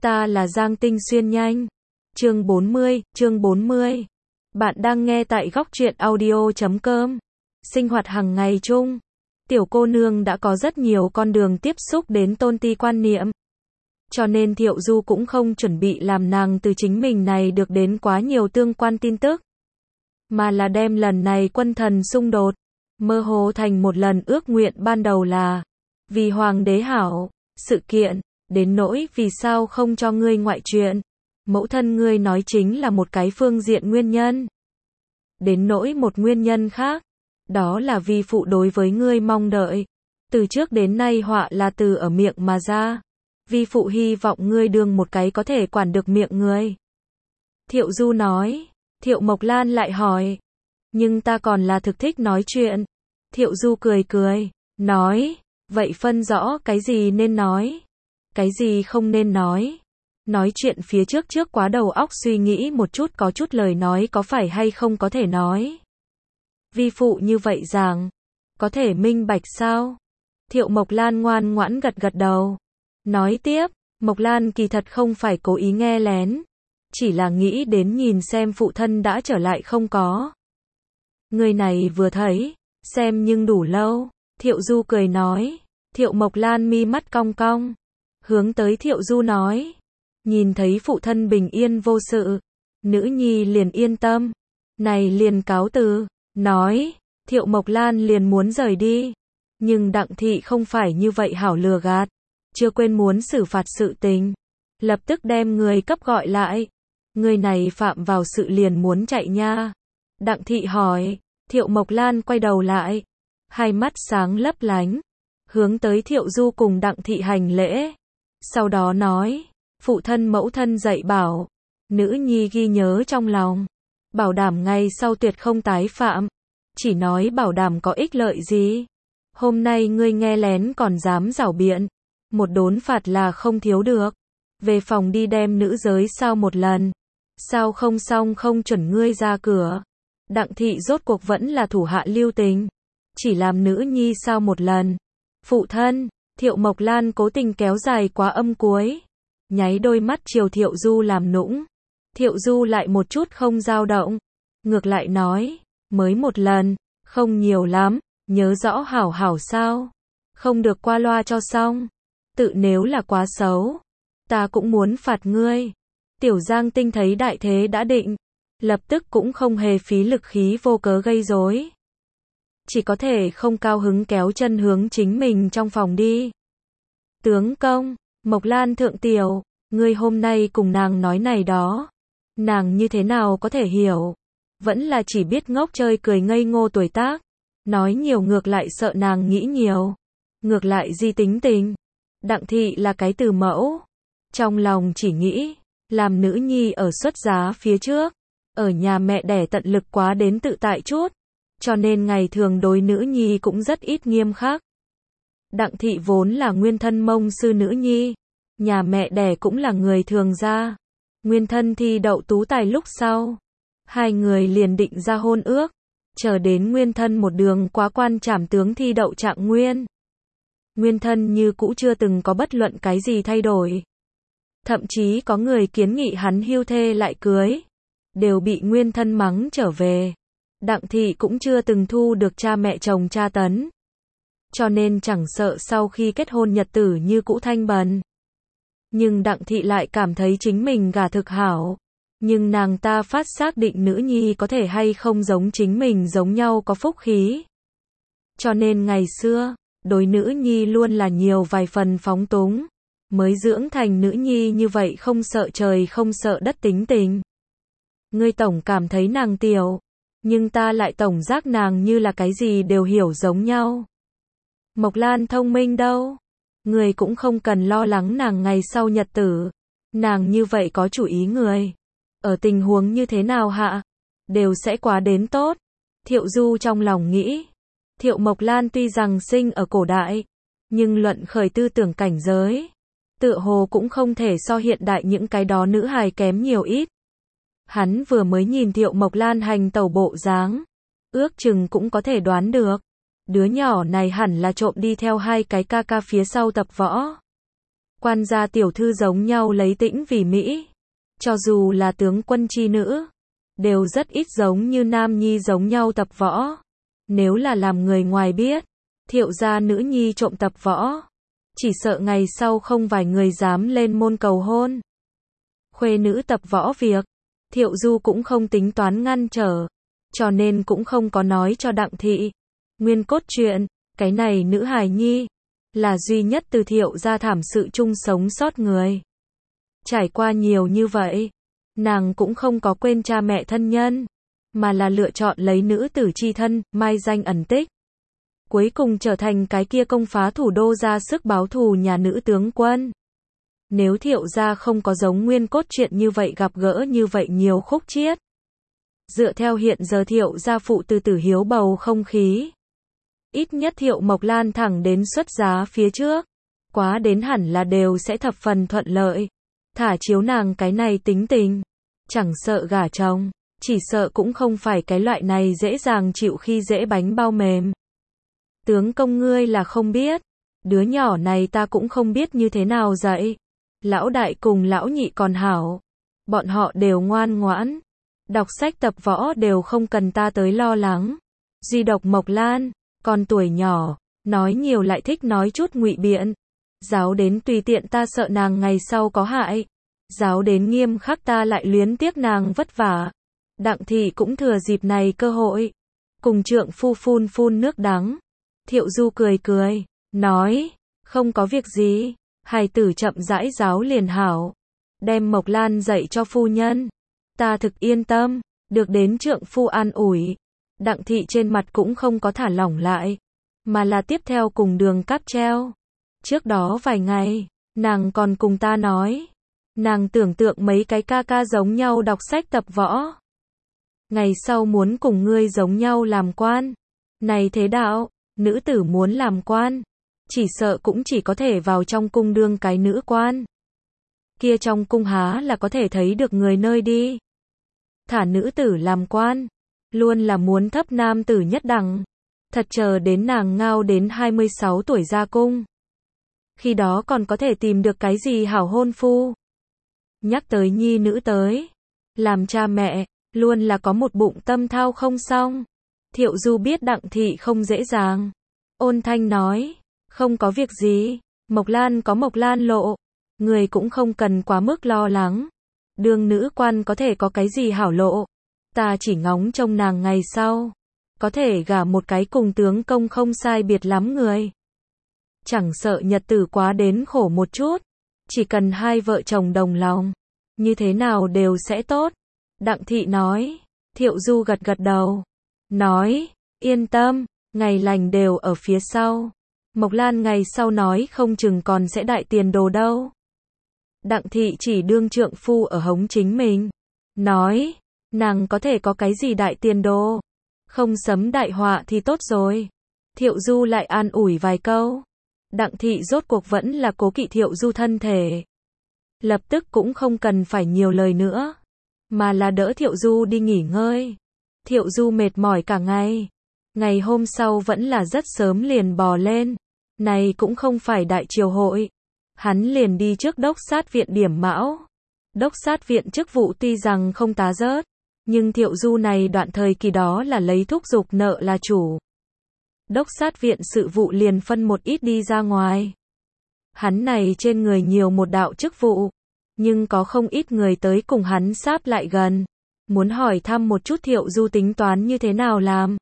Ta là Giang Tinh Xuyên nhanh. Chương 40. Bạn đang nghe tại góc truyện audio.com. Sinh hoạt hàng ngày chung. Tiểu cô nương đã có rất nhiều con đường tiếp xúc đến tôn ti quan niệm. Cho nên Thiệu Du cũng không chuẩn bị làm nàng từ chính mình này được đến quá nhiều tương quan tin tức. Mà là đem lần này quân thần xung đột, mơ hồ thành một lần ước nguyện ban đầu là vì hoàng đế hảo, sự kiện, đến nỗi vì sao không cho ngươi ngoại chuyện. Mẫu thân ngươi nói chính là một cái phương diện nguyên nhân. Đến nỗi một nguyên nhân khác, đó là vi phụ đối với ngươi mong đợi. Từ trước đến nay họa là từ ở miệng mà ra. Vi phụ hy vọng ngươi đương một cái có thể quản được miệng ngươi. Thiệu Du nói. Thiệu Mộc Lan lại hỏi. Nhưng ta còn là thực thích nói chuyện. Thiệu Du cười, nói. Vậy phân rõ cái gì nên nói, cái gì không nên nói. Nói chuyện phía trước quá đầu óc suy nghĩ một chút có chút lời nói có phải hay không có thể nói. Vi phụ như vậy rằng, có thể minh bạch sao? Thiệu Mộc Lan ngoan ngoãn gật đầu. Nói tiếp, Mộc Lan kỳ thật không phải cố ý nghe lén, chỉ là nghĩ đến nhìn xem phụ thân đã trở lại không có. Người này vừa thấy, xem nhưng đủ lâu. Thiệu Du cười nói. Thiệu Mộc Lan mi mắt cong cong, hướng tới Thiệu Du nói. Nhìn thấy phụ thân bình yên vô sự, nữ nhi liền yên tâm. Này liền cáo từ. Nói, Thiệu Mộc Lan liền muốn rời đi. Nhưng Đặng thị không phải như vậy hảo lừa gạt. Chưa quên muốn xử phạt sự tình. Lập tức đem người cấp gọi lại. Người này phạm vào sự liền muốn chạy nha. Đặng thị hỏi. Thiệu Mộc Lan quay đầu lại. Hai mắt sáng lấp lánh. Hướng tới Thiệu Du cùng Đặng thị hành lễ. Sau đó nói. Phụ thân mẫu thân dạy bảo. Nữ nhi ghi nhớ trong lòng. Bảo đảm ngày sau tuyệt không tái phạm. Chỉ nói bảo đảm có ích lợi gì. Hôm nay ngươi nghe lén còn dám giảo biện. Một đốn phạt là không thiếu được. Về phòng đi đem nữ giới sao một lần. Sao không xong không chuẩn ngươi ra cửa. Đặng thị rốt cuộc vẫn là thủ hạ lưu tình. Chỉ làm nữ nhi sao một lần. Phụ thân, Thiệu Mộc Lan cố tình kéo dài quá âm cuối. Nháy đôi mắt chiều Thiệu Du làm nũng. Thiệu Du lại một chút không dao động. Ngược lại nói, mới một lần, không nhiều lắm, nhớ rõ hảo hảo sao. Không được qua loa cho xong. Tự nếu là quá xấu, ta cũng muốn phạt ngươi. Tiểu Giang Tinh thấy đại thế đã định, lập tức cũng không hề phí lực khí vô cớ gây rối. Chỉ có thể không cao hứng kéo chân hướng chính mình trong phòng đi. Tướng công, Mộc Lan thượng tiểu, ngươi hôm nay cùng nàng nói này đó. Nàng như thế nào có thể hiểu. Vẫn là chỉ biết ngốc chơi cười ngây ngô tuổi tác. Nói nhiều ngược lại sợ nàng nghĩ nhiều. Ngược lại di tính tình. Đặng thị là cái từ mẫu. Trong lòng chỉ nghĩ, làm nữ nhi ở xuất giá phía trước. Ở nhà mẹ đẻ tận lực quá đến tự tại chút. Cho nên ngày thường đối nữ nhi cũng rất ít nghiêm khắc. Đặng thị vốn là nguyên thân Mông sư nữ nhi. Nhà mẹ đẻ cũng là người thường gia. Nguyên thân thi đậu tú tài lúc sau. Hai người liền định ra hôn ước. Chờ đến nguyên thân một đường quá quan trảm tướng thi đậu trạng nguyên. Nguyên thân như cũ chưa từng có bất luận cái gì thay đổi. Thậm chí có người kiến nghị hắn hưu thê lại cưới. Đều bị nguyên thân mắng trở về. Đặng thị cũng chưa từng thu được cha mẹ chồng tra tấn. Cho nên chẳng sợ sau khi kết hôn nhật tử như cũ thanh bần. Nhưng Đặng thị lại cảm thấy chính mình gả thực hảo. Nhưng nàng ta phát xác định nữ nhi có thể hay không giống chính mình giống nhau có phúc khí. Cho nên ngày xưa, đối nữ nhi luôn là nhiều vài phần phóng túng. Mới dưỡng thành nữ nhi như vậy không sợ trời không sợ đất tính tình. Ngươi tổng cảm thấy nàng tiểu. Nhưng ta lại tổng giác nàng như là cái gì đều hiểu giống nhau. Mộc Lan thông minh đâu. Người cũng không cần lo lắng nàng ngày sau nhật tử. Nàng như vậy có chủ ý người. Ở tình huống như thế nào hạ? Đều sẽ quá đến tốt. Thiệu Du trong lòng nghĩ. Thiệu Mộc Lan tuy rằng sinh ở cổ đại. Nhưng luận khởi tư tưởng cảnh giới. Tựa hồ cũng không thể so hiện đại những cái đó nữ hài kém nhiều ít. Hắn vừa mới nhìn Thiệu Mộc Lan hành tẩu bộ dáng. Ước chừng cũng có thể đoán được. Đứa nhỏ này hẳn là trộm đi theo hai cái ca ca phía sau tập võ. Quan gia tiểu thư giống nhau lấy tĩnh vì mỹ. Cho dù là tướng quân chi nữ, đều rất ít giống như nam nhi giống nhau tập võ. Nếu là làm người ngoài biết, Thiệu gia nữ nhi trộm tập võ, chỉ sợ ngày sau không vài người dám lên môn cầu hôn. Khuê nữ tập võ việc, Thiệu Du cũng không tính toán ngăn trở, cho nên cũng không có nói cho Đặng thị. Nguyên cốt truyện, cái này nữ hài nhi, là duy nhất từ Thiệu gia thảm sự chung sống sót người. Trải qua nhiều như vậy, nàng cũng không có quên cha mẹ thân nhân, mà là lựa chọn lấy nữ tử chi thân, mai danh ẩn tích. Cuối cùng trở thành cái kia công phá thủ đô ra sức báo thù nhà nữ tướng quân. Nếu Thiệu gia không có giống nguyên cốt truyện như vậy gặp gỡ như vậy nhiều khúc chiết. Dựa theo hiện giờ Thiệu gia phụ từ tử hiếu bầu không khí, ít nhất Thiệu Mộc Lan thẳng đến xuất giá phía trước, quá đến hẳn là đều sẽ thập phần thuận lợi. Thả chiếu nàng cái này tính tình, chẳng sợ gả chồng, chỉ sợ cũng không phải cái loại này dễ dàng chịu khi dễ bánh bao mềm. Tướng công ngươi là không biết, đứa nhỏ này ta cũng không biết như thế nào dạy. Lão đại cùng lão nhị còn hảo, bọn họ đều ngoan ngoãn, đọc sách tập võ đều không cần ta tới lo lắng. Duy độc Mộc Lan, còn tuổi nhỏ, nói nhiều lại thích nói chút ngụy biện. Giáo đến tùy tiện ta sợ nàng ngày sau có hại, giáo đến nghiêm khắc ta lại luyến tiếc nàng vất vả. Đặng thị cũng thừa dịp này cơ hội, cùng trượng phu phun phun nước đắng. Thiệu Du cười cười, nói, không có việc gì, hài tử chậm rãi giáo liền hảo. Đem Mộc Lan dạy cho phu nhân, ta thực yên tâm, được đến trượng phu an ủi. Đặng thị trên mặt cũng không có thả lỏng lại, mà là tiếp theo cùng đường cáp treo. Trước đó vài ngày, nàng còn cùng ta nói, nàng tưởng tượng mấy cái ca ca giống nhau đọc sách tập võ. Ngày sau muốn cùng ngươi giống nhau làm quan. Này thế đạo, nữ tử muốn làm quan, chỉ sợ cũng chỉ có thể vào trong cung đương cái nữ quan. Kia trong cung há là có thể thấy được người nơi đi. Thả nữ tử làm quan, luôn là muốn thấp nam tử nhất đẳng. Thật chờ đến nàng ngao đến 26 tuổi ra cung. Khi đó còn có thể tìm được cái gì hảo hôn phu. Nhắc tới nhi nữ tới, làm cha mẹ, luôn là có một bụng tâm thao không xong. Thiệu Du biết Đặng thị không dễ dàng. Ôn thanh nói, không có việc gì, Mộc Lan có Mộc Lan lộ, người cũng không cần quá mức lo lắng. Đương nữ quan có thể có cái gì hảo lộ, ta chỉ ngóng trông nàng ngày sau, có thể gả một cái cùng tướng công không sai biệt lắm người. Chẳng sợ nhật tử quá đến khổ một chút, chỉ cần hai vợ chồng đồng lòng, như thế nào đều sẽ tốt. Đặng thị nói, Thiệu Du gật gật đầu, nói, yên tâm, ngày lành đều ở phía sau. Mộc Lan ngày sau nói không chừng còn sẽ đại tiền đồ đâu. Đặng thị chỉ đương trượng phu ở hống chính mình, nói, nàng có thể có cái gì đại tiền đồ, không sấm đại họa thì tốt rồi. Thiệu Du lại an ủi vài câu. Đặng thị rốt cuộc vẫn là cố kỵ Thiệu Du thân thể, lập tức cũng không cần phải nhiều lời nữa, mà là đỡ Thiệu Du đi nghỉ ngơi. Thiệu Du mệt mỏi cả ngày, ngày hôm sau vẫn là rất sớm liền bò lên. Này cũng không phải đại triều hội, hắn liền đi trước đốc sát viện điểm mão. Đốc sát viện chức vụ tuy rằng không tá rớt, nhưng Thiệu Du này đoạn thời kỳ đó là lấy thúc giục nợ là chủ. Đốc sát viện sự vụ liền phân một ít đi ra ngoài. Hắn này trên người nhiều một đạo chức vụ, nhưng có không ít người tới cùng hắn sáp lại gần, muốn hỏi thăm một chút Thiệu Du tính toán như thế nào làm.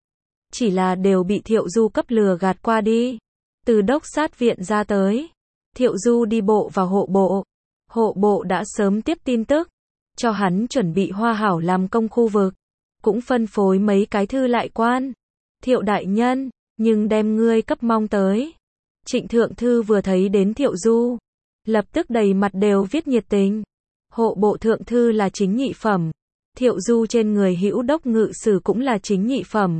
Chỉ là đều bị Thiệu Du cấp lừa gạt qua đi. Từ đốc sát viện ra tới, Thiệu Du đi bộ vào hộ bộ. Hộ bộ đã sớm tiếp tin tức, cho hắn chuẩn bị hoa hảo làm công khu vực, cũng phân phối mấy cái thư lại quan. Thiệu đại nhân, nhưng đem ngươi cấp mong tới. Trịnh thượng thư vừa thấy đến Thiệu Du, lập tức đầy mặt đều viết nhiệt tình. Hộ bộ thượng thư là chính nhị phẩm, Thiệu Du trên người hữu đốc ngự sử cũng là chính nhị phẩm.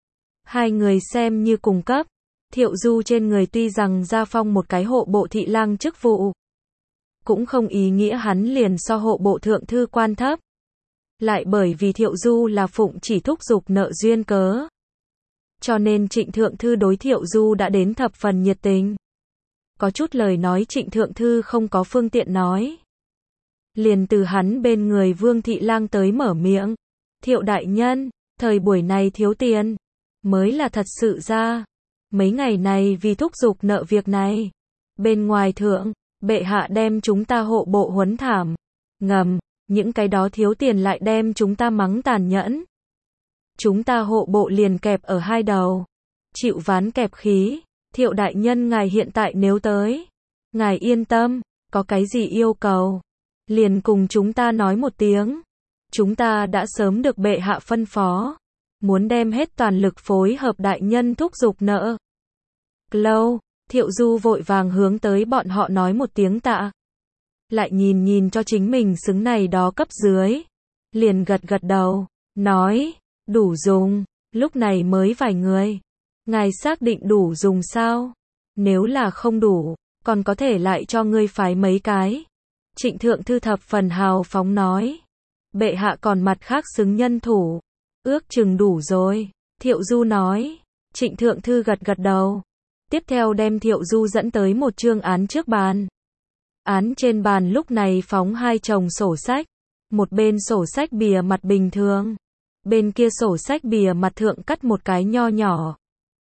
Hai người xem như cùng cấp. Thiệu Du trên người tuy rằng gia phong một cái hộ bộ thị lang chức vụ, cũng không ý nghĩa hắn liền so hộ bộ thượng thư quan thấp. Lại bởi vì Thiệu Du là phụng chỉ thúc giục nợ duyên cớ, cho nên Trịnh thượng thư đối Thiệu Du đã đến thập phần nhiệt tình. có chút lời nói Trịnh Thượng Thư không có phương tiện nói. Liền từ hắn bên người Vương Thị Lang tới mở miệng. Thiệu đại nhân, thời buổi này thiếu tiền, mới là thật sự ra. Mấy ngày này vì thúc giục nợ việc này. Bên ngoài thượng, bệ hạ đem chúng ta hộ bộ huấn thảm. Ngầm, những cái đó thiếu tiền lại đem chúng ta mắng tàn nhẫn. Chúng ta hộ bộ liền kẹp ở hai đầu. Chịu ván kẹp khí. Thiệu đại nhân ngài hiện tại nếu tới. Ngài yên tâm, có cái gì yêu cầu. Liền cùng chúng ta nói một tiếng. Chúng ta đã sớm được bệ hạ phân phó. Muốn đem hết toàn lực phối hợp đại nhân thúc giục nợ. Lâu, Thiệu Du vội vàng hướng tới bọn họ nói một tiếng tạ. Lại nhìn cho chính mình xứng này đó cấp dưới. Liền gật đầu, nói, đủ dùng, lúc này mới vài người. Ngài xác định đủ dùng sao? Nếu là không đủ, còn có thể lại cho ngươi phái mấy cái. Trịnh Thượng Thư thập phần hào phóng nói. Bệ hạ còn mặt khác xứng nhân thủ. Ước chừng đủ rồi. Thiệu Du nói. Trịnh Thượng Thư gật đầu. Tiếp theo đem Thiệu Du dẫn tới một chương án trước bàn. Án trên bàn lúc này phóng hai chồng sổ sách. Một bên sổ sách bìa mặt bình thường. Bên kia sổ sách bìa mặt thượng cắt một cái nho nhỏ.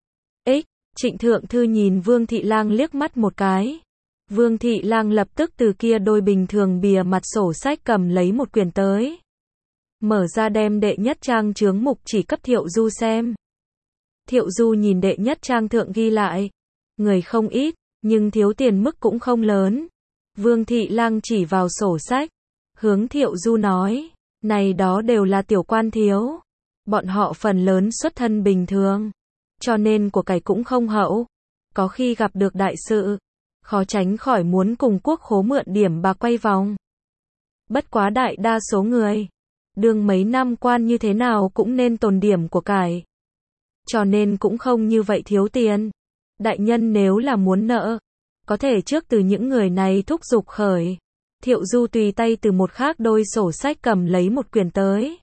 Trịnh Thượng Thư nhìn Vương Thị Lang liếc mắt một cái. Vương Thị Lang lập tức từ kia đôi bình thường bìa mặt sổ sách cầm lấy một quyển tới. Mở ra đem đệ nhất trang chướng mục chỉ cấp Thiệu Du xem. Thiệu Du nhìn đệ nhất trang thượng ghi lại. Người không ít, nhưng thiếu tiền mức cũng không lớn. Vương Thị Lang chỉ vào sổ sách. Hướng Thiệu Du nói. Này đó đều là tiểu quan thiếu. Bọn họ phần lớn xuất thân bình thường. Cho nên của cải cũng không hậu. Có khi gặp được đại sự. Khó tránh khỏi muốn cùng quốc khố mượn điểm bạc quay vòng. Bất quá đại đa số người. Đương mấy năm quan như thế nào cũng nên tồn điểm của cải. Cho nên cũng không như vậy thiếu tiền. Đại nhân nếu là muốn nợ. Có thể trước từ những người này thúc giục khởi. Thiệu Du tùy tay từ một khác đôi sổ sách cầm lấy một quyển tới.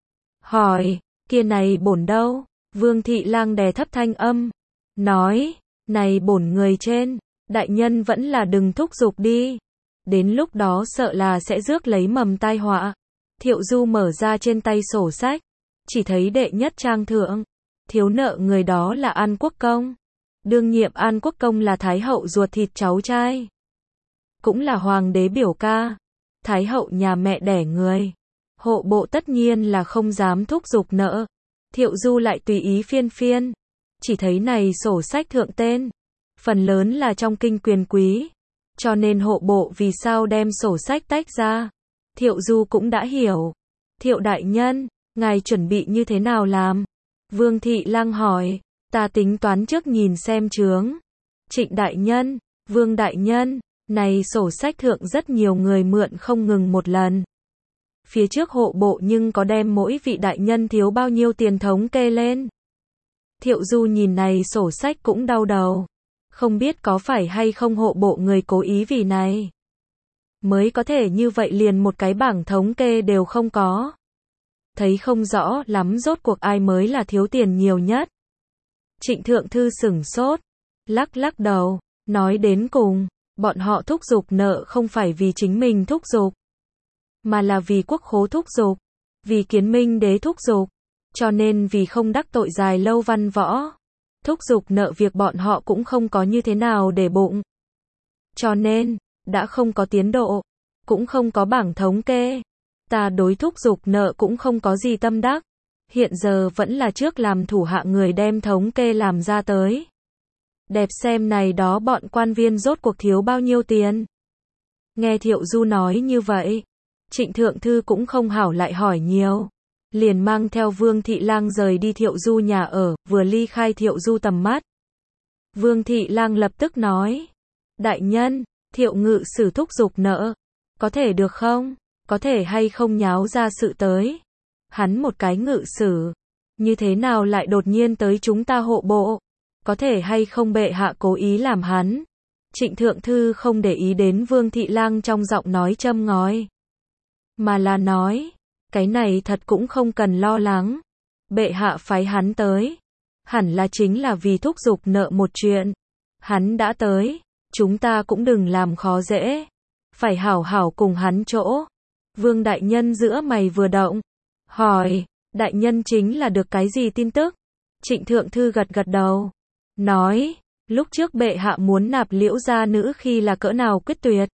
Hỏi, kia này bổn đâu? Vương Thị Lang đè thấp thanh âm. Nói, này bổn người trên. Đại nhân vẫn là đừng thúc giục đi. Đến lúc đó sợ là sẽ rước lấy mầm tai họa. Thiệu Du mở ra trên tay sổ sách. Chỉ thấy đệ nhất trang thượng. Thiếu nợ người đó là An Quốc Công. Đương nhiệm An Quốc Công là Thái hậu ruột thịt cháu trai. Cũng là hoàng đế biểu ca. Thái hậu nhà mẹ đẻ người. Hộ bộ tất nhiên là không dám thúc giục nợ. Thiệu Du lại tùy ý phiên. Chỉ thấy này sổ sách thượng tên. Phần lớn là trong kinh quyền quý. Cho nên hộ bộ vì sao đem sổ sách tách ra. Thiệu Du cũng đã hiểu. Thiệu đại nhân, ngài chuẩn bị như thế nào làm? Vương Thị Lang hỏi. Ta tính toán trước nhìn xem chướng. Trịnh đại nhân, Vương đại nhân, này sổ sách thượng rất nhiều người mượn không ngừng một lần. Phía trước hộ bộ nhưng có đem mỗi vị đại nhân thiếu bao nhiêu tiền thống kê lên. Thiệu Du nhìn này sổ sách cũng đau đầu. Không biết có phải hay không hộ bộ người cố ý vì này. Mới có thể như vậy liền một cái bảng thống kê đều không có. Thấy không rõ lắm rốt cuộc ai mới là thiếu tiền nhiều nhất. Trịnh Thượng Thư sửng sốt. Lắc đầu. Nói đến cùng, bọn họ thúc giục nợ không phải vì chính mình thúc giục. Mà là vì quốc khố thúc giục. Vì Kiến Minh đế thúc giục. Cho nên vì không đắc tội dài lâu văn võ. Thúc giục nợ việc bọn họ cũng không có như thế nào để bụng. Cho nên, đã không có tiến độ. Cũng không có bảng thống kê. Ta đối thúc giục nợ cũng không có gì tâm đắc. Hiện giờ vẫn là trước làm thủ hạ người đem thống kê làm ra tới. Đẹp xem này đó bọn quan viên rốt cuộc thiếu bao nhiêu tiền. Nghe Thiệu Du nói như vậy. Trịnh Thượng Thư cũng không hảo lại hỏi nhiều. Liền mang theo Vương Thị Lang rời đi Thiệu Du nhà ở, vừa ly khai Thiệu Du tầm mắt. Vương Thị Lang lập tức nói. Đại nhân, Thiệu ngự sử thúc giục nợ. Có thể được không? Có thể hay không nháo ra sự tới? Hắn một cái ngự sử. Như thế nào lại đột nhiên tới chúng ta hộ bộ? Có thể hay không bệ hạ cố ý làm hắn? Trịnh Thượng Thư không để ý đến Vương Thị Lang trong giọng nói châm ngòi. Mà là nói. Cái này thật cũng không cần lo lắng. Bệ hạ phái hắn tới. Hẳn là chính là vì thúc giục nợ một chuyện. Hắn đã tới. chúng ta cũng đừng làm khó dễ. Phải hảo hảo cùng hắn chỗ. Vương đại nhân giữa mày vừa động. Hỏi, đại nhân chính là được cái gì tin tức? Trịnh Thượng Thư gật gật đầu. Nói, lúc trước bệ hạ muốn nạp Liễu gia nữ khi là cỡ nào quyết tuyệt.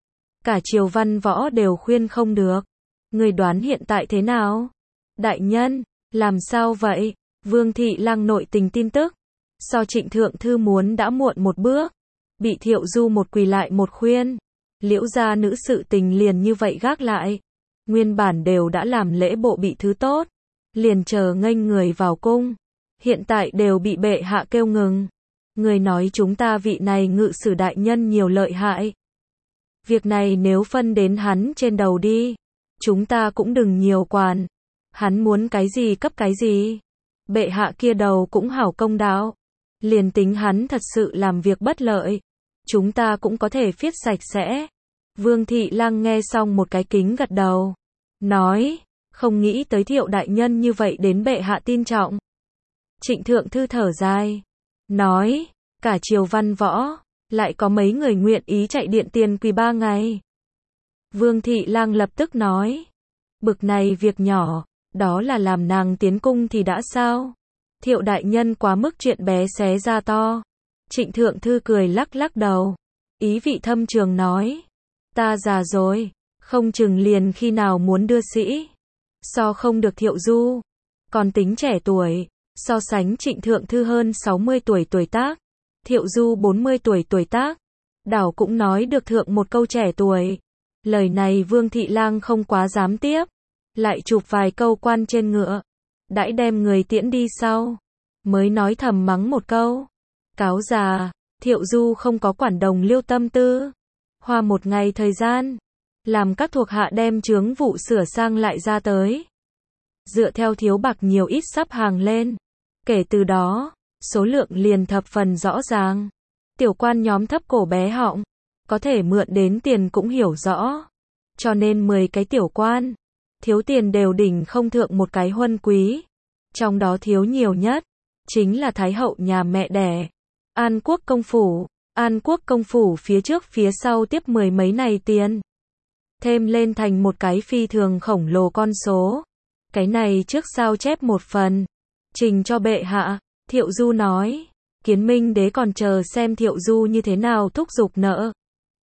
Cả triều văn võ đều khuyên không được. Người đoán hiện tại thế nào? Đại nhân, làm sao vậy? Vương Thị Lang nội tình tin tức. So Trịnh Thượng Thư muốn đã muộn một bước. Bị Thiệu Du một quỳ lại một khuyên. Liễu gia nữ sự tình liền như vậy gác lại. Nguyên bản đều đã làm lễ bộ bị thứ tốt. Liền chờ nghênh người vào cung. Hiện tại đều bị bệ hạ kêu ngừng. Người nói chúng ta vị này ngự sử đại nhân nhiều lợi hại. Việc này nếu phân đến hắn trên đầu đi. Chúng ta cũng đừng nhiều quản. Hắn muốn cái gì cấp cái gì. Bệ hạ kia đầu cũng hảo công đạo. Liền tính hắn thật sự làm việc bất lợi. Chúng ta cũng có thể viết sạch sẽ. Vương Thị Lang nghe xong một cái kính gật đầu. Nói, không nghĩ tới Thiệu đại nhân như vậy đến bệ hạ tin trọng. Trịnh Thượng Thư thở dài. Nói, cả triều văn võ, lại có mấy người nguyện ý chạy điện tiền quỳ 3 ngày. Vương Thị Lang lập tức nói. Bực này việc nhỏ, đó là làm nàng tiến cung thì đã sao? Thiệu đại nhân quá mức chuyện bé xé ra to. Trịnh Thượng Thư cười lắc lắc đầu. Ý vị thâm trường nói. Ta già rồi, không chừng liền khi nào muốn đưa sĩ. So không được Thiệu Du. Còn tính trẻ tuổi, so sánh Trịnh Thượng Thư hơn 60 tuổi tuổi tác. Thiệu Du 40 tuổi tuổi tác. Đảo cũng nói được thượng một câu trẻ tuổi. Lời này Vương Thị Lang không quá dám tiếp. Lại chụp vài câu quan trên ngựa. Đãi đem người tiễn đi sau. Mới nói thầm mắng một câu. Cáo già, Thiệu Du không có quản đồng Liêu tâm tư. Hoa một ngày thời gian. Làm các thuộc hạ đem chướng vụ sửa sang lại ra tới. Dựa theo thiếu bạc nhiều ít sắp hàng lên. Kể từ đó, số lượng liền thập phần rõ ràng. Tiểu quan nhóm thấp cổ bé họng. Có thể mượn đến tiền cũng hiểu rõ. Cho nên 10 cái tiểu quan. Thiếu tiền đều đỉnh không thượng một cái huân quý. Trong đó thiếu nhiều nhất. Chính là Thái hậu nhà mẹ đẻ. An Quốc công phủ. An Quốc công phủ phía trước phía sau tiếp 10 mấy này tiền. Thêm lên thành một cái phi thường khổng lồ con số. Cái này trước sao chép một phần. Trình cho bệ hạ. Thiệu Du nói. Kiến Minh đế còn chờ xem Thiệu Du như thế nào thúc giục nợ.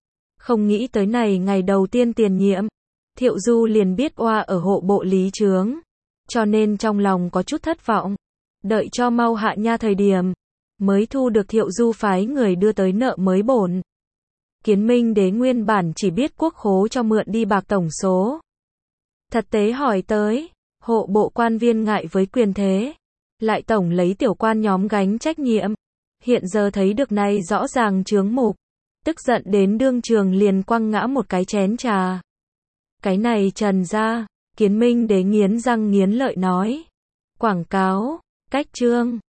Không nghĩ tới này ngày đầu tiên tiền nhiệm. Thiệu Du liền biết oa ở hộ bộ lý chướng. Cho nên trong lòng có chút thất vọng. Đợi cho mau hạ nha thời điểm. Mới thu được Thiệu Du phái người đưa tới nợ mới bổn. Kiến Minh đế nguyên bản chỉ biết quốc khố cho mượn đi bạc tổng số. Thật tế hỏi tới. Hộ bộ quan viên ngại với quyền thế. Lại tổng lấy tiểu quan nhóm gánh trách nhiệm. Hiện giờ thấy được này rõ ràng chướng mục. Tức giận đến đương trường liền quăng ngã một cái chén trà. Cái này trần ra. Kiến Minh đế nghiến răng nghiến lợi nói. Quảng cáo, cách chương.